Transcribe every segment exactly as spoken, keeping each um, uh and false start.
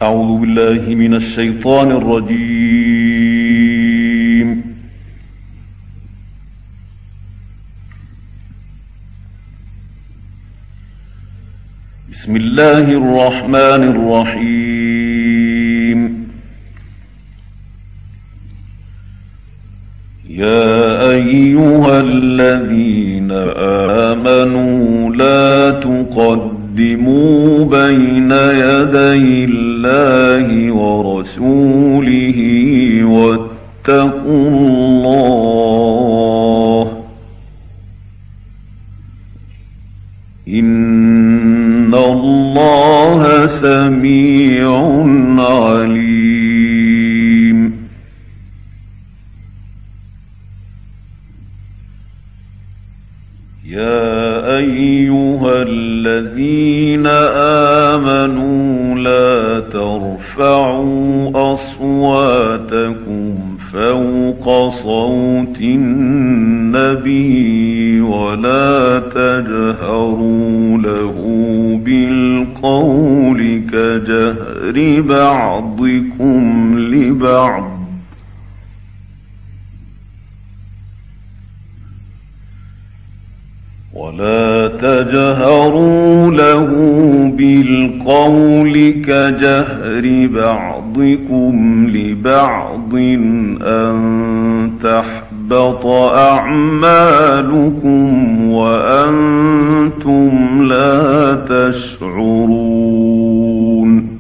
أعوذ بالله من الشيطان الرجيم. بسم الله الرحمن الرحيم. يا أيها الذين آمنوا لا تقدموا بين يدي الله ورسوله واتقوا الله إن الله سميع عليم. يا أيها الذين آمنوا لا ترفعوا أصواتكم فوق صوت النبي ولا تجهروا له بالقول كجهر بعضكم لبعض ولا تجهروا له بالقول كجهر بعضكم لبعض أن تحبط أعمالكم وأنتم لا تشعرون.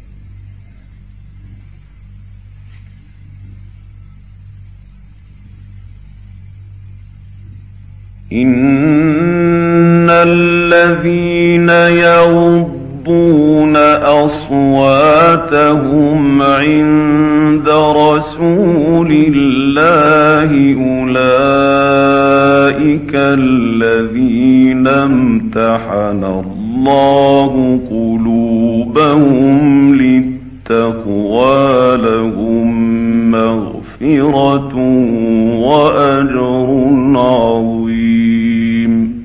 إن الذين يغضون أصواتهم عند رسول الله أولئك الذين امتحن الله قلوبهم للتقوى لهم مغفرة وأجر عظيم.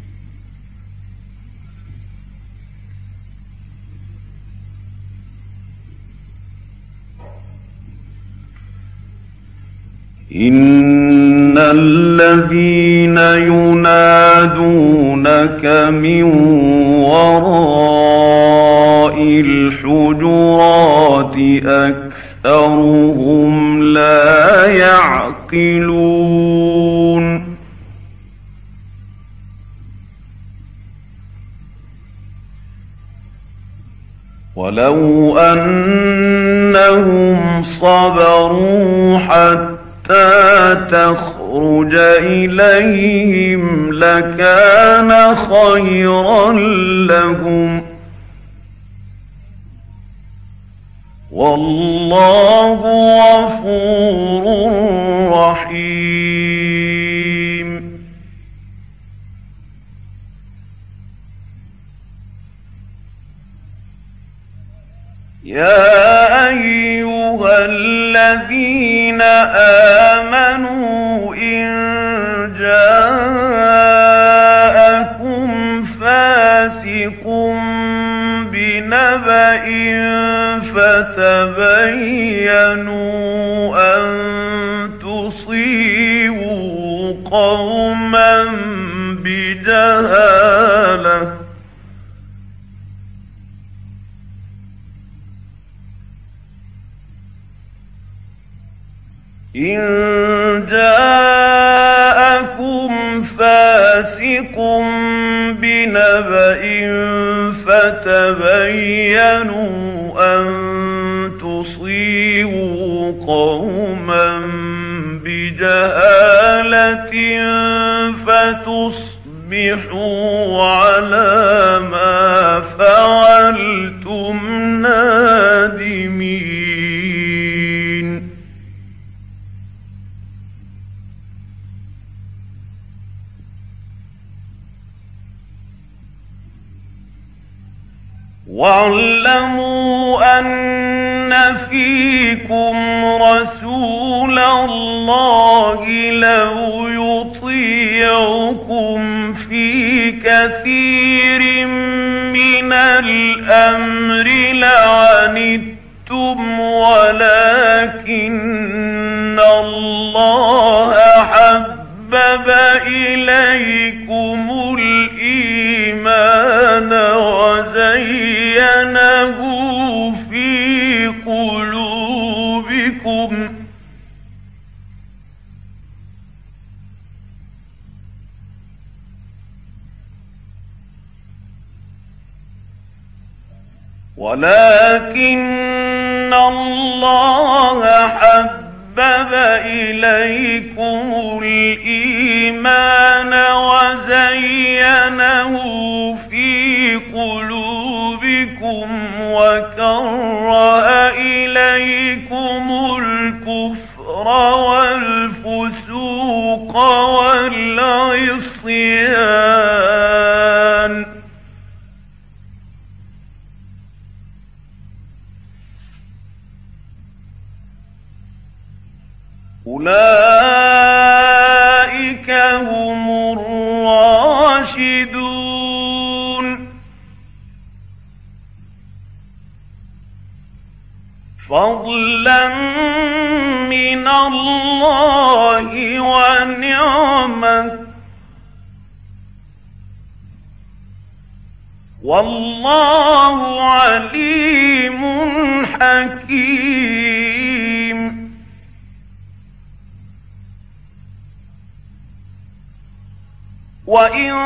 إن الذين ينادونك من وراء الحجرات أكثرهم لا يعقلون. ولو أنهم صبروا حتى تخرج إليهم لكان خيرا لهم والله غفور رحيم. يا أيها الذين آمنوا إن جاءكم فاسق بنبأ فتبينوا أن تصيبوا قوما بجهالة إن جاءكم فاسق بنبأ فتبينوا أن تصيبوا قوما بجهالة فتصبحوا على ما فعلتم نادمين. واعلموا أن فيكم رسول الله لو يطيعكم في كثير من الأمر عنتم ولكن الله حبب إليكم الإيمان وزينه في قلوبكم ولكن الله حبب إليكم الإيمان وزينه في قلوبكم وكره إليكم الكفر والفسوق والعصيان أولئك هم الراشدون فضلا من الله ونعمة والله عليم حكيم وإن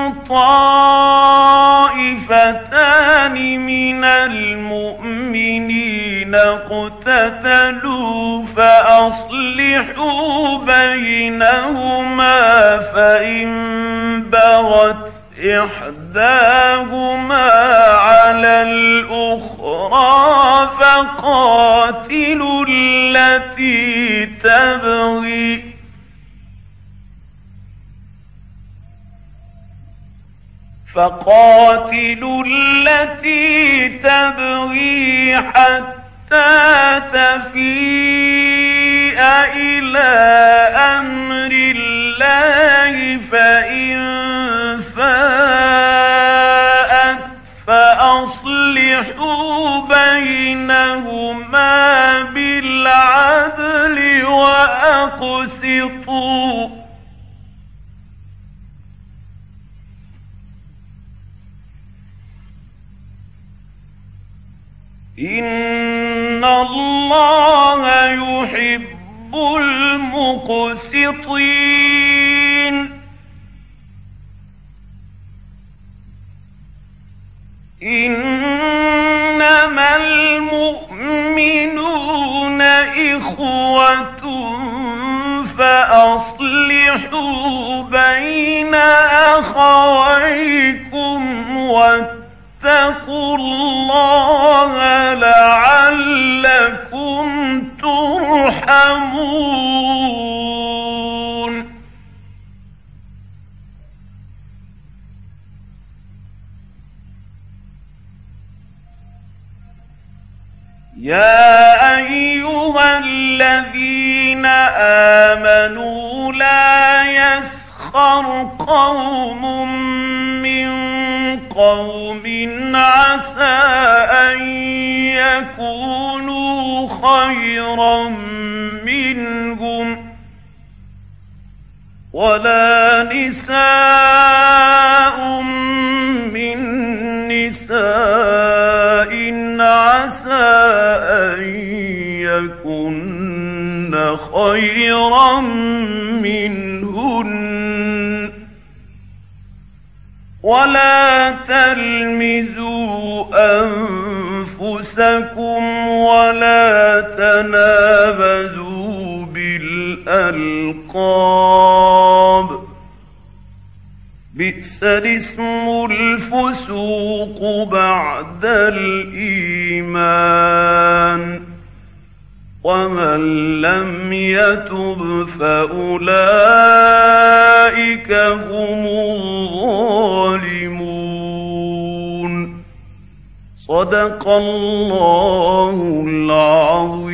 طائفتان من المؤمنين اقتتلوا فأصلحوا بينهما فإن بغت إحداهما على الأخرى فقاتلوا التي تبغي فقاتلوا التي تبغي حتى تفيء إلى أمر الله فإن فاءت فأصلحوا بينهما بالعدل وأقسطوا إن الله يحب المقسطين إنما المؤمنون إخوة فأصلحوا بين أخويكم واتقوا الله لعلكم ترحمون يا أيها الذين آمنوا لا يسخر قوم من قوم عسى أن يكونوا خيرا منهم ولا نساء من نساء عسى أن يكن خيرا منهن ولا تلمزوا أنفسكم ولا تنابزوا بالألقاب بئس الاسم الفسوق بعد الإيمان ومن لم يتب فأولئك هم الظالمون صدق الله العظيم.